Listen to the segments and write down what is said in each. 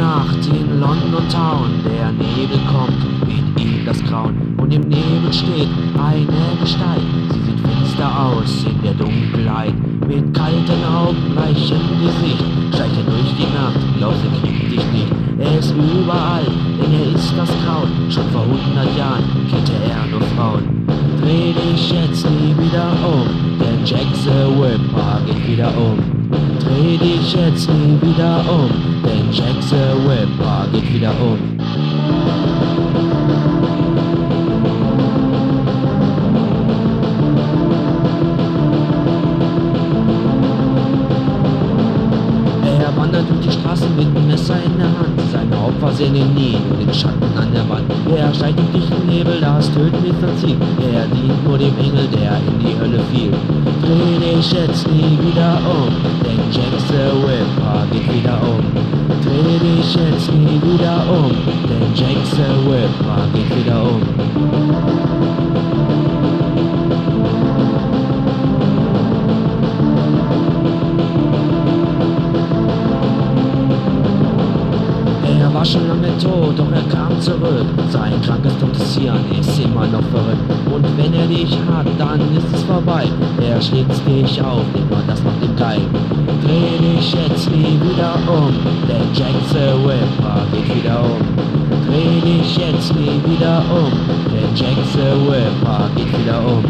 Nacht in London Town, der Nebel kommt, weht ihm das Grauen, und im Nebel steht eine Gestalt. Sie sieht finster aus in der Dunkelheit, mit kalten Augen, bleichem Gesicht, schleicht er durch die Nacht, glaubst er kriegt dich nicht. Er ist überall, denn er ist das Kraut, schon vor 100 Jahren killte er nur Frauen. Dreh dich jetzt nie wieder um, denn Jack the Ripper geht wieder um. Dreh dich jetzt nie wieder um, denn Jack the Ripper geht wieder um. Er wandert durch die Straßen mit einem Messer in der Hand. Seine Opfer sehen ihn nie, nur den Schatten an der Wand. Er steigt durch dichten Nebel, das Töten ist sein Ziel. Er dient nur dem Engel, der in die Hölle fiel. Dreh dich jetzt nie wieder um, denn Jack the Ripper geht wieder um. Dreh dich jetzt nie wieder um, denn Jack the Ripper geht wieder um. Er war schon lange tot, doch er kam zurück. Sein krankes, totes Hirn ist immer noch verrückt. Und wenn er dich hat, dann ist es vorbei. Er schlitzt dich auf, denn nur das macht ihn geil. Dreh dich jetzt nie wieder um, denn Jack the Ripper geht wieder um. Dreh dich jetzt nie wieder um, denn Jack the Ripper geht wieder um.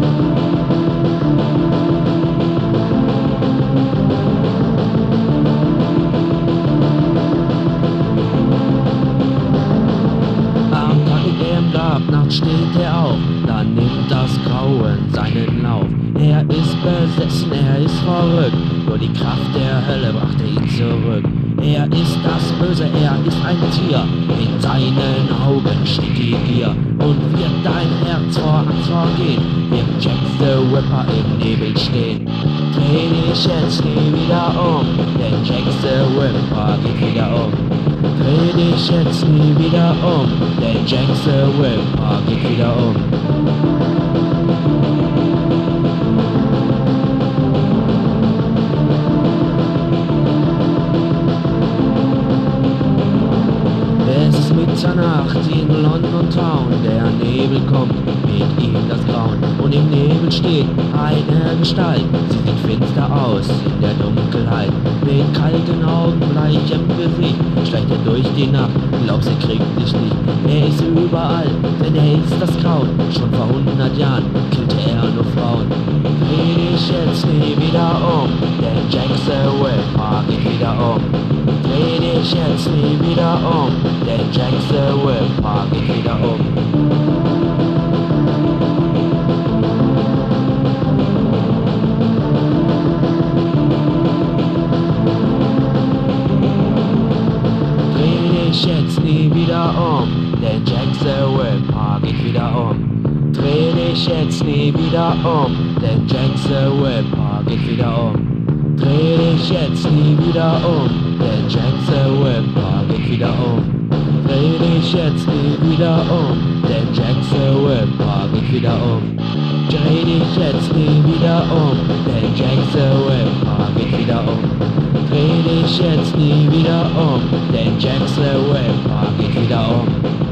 Nacht steht er auf, dann nimmt das Grauen seinen Lauf. Er ist besessen, er ist verrückt, nur die Kraft der Hölle brachte ihn zurück. Er ist das Böse, er ist ein Tier, in seinen Augen steht die Gier. Und wird dein Herz vor Angst vergehen, wird Jack the Ripper im Nebel stehen. Dreh dich jetzt nie wieder um, denn Jack the Ripper geht wieder um. Dreh dich jetzt nie wieder um, denn Jack the Ripper geht wieder um. Es ist Mitternacht in London Town, der Nebel kommt, weht ihm das Grauen, und im Nebel steht eine Gestalt. Sie sieht finster aus in der Dunkelheit, mit kalten Augen, bleichem Gesicht, schleicht er durch die Nacht, glaubst er kriegt dich nicht. Er ist überall, denn er ist das Kraut, schon vor 100 Jahren killte er nur Frauen. Dreh dich jetzt nie wieder um, denn Jack the Ripper geht wieder um. Dreh dich jetzt nie wieder um, denn Jack the Ripper geht wieder um. Dreh dich jetzt nie wieder um, denn Jack the Ripper geht wieder um. Dreh dich jetzt nie wieder um, denn Jack the Ripper geht wieder um. Dreh dich jetzt nie wieder um, denn Jack the Ripper geht wieder um. Dreh dich jetzt nie wieder um, denn Jack the Ripper geht wieder um. Dreh dich jetzt nie wieder um, denn Jack the Ripper geht wieder um. Dreh dich jetzt nie wieder um, denn Jack the Ripper geht wieder um.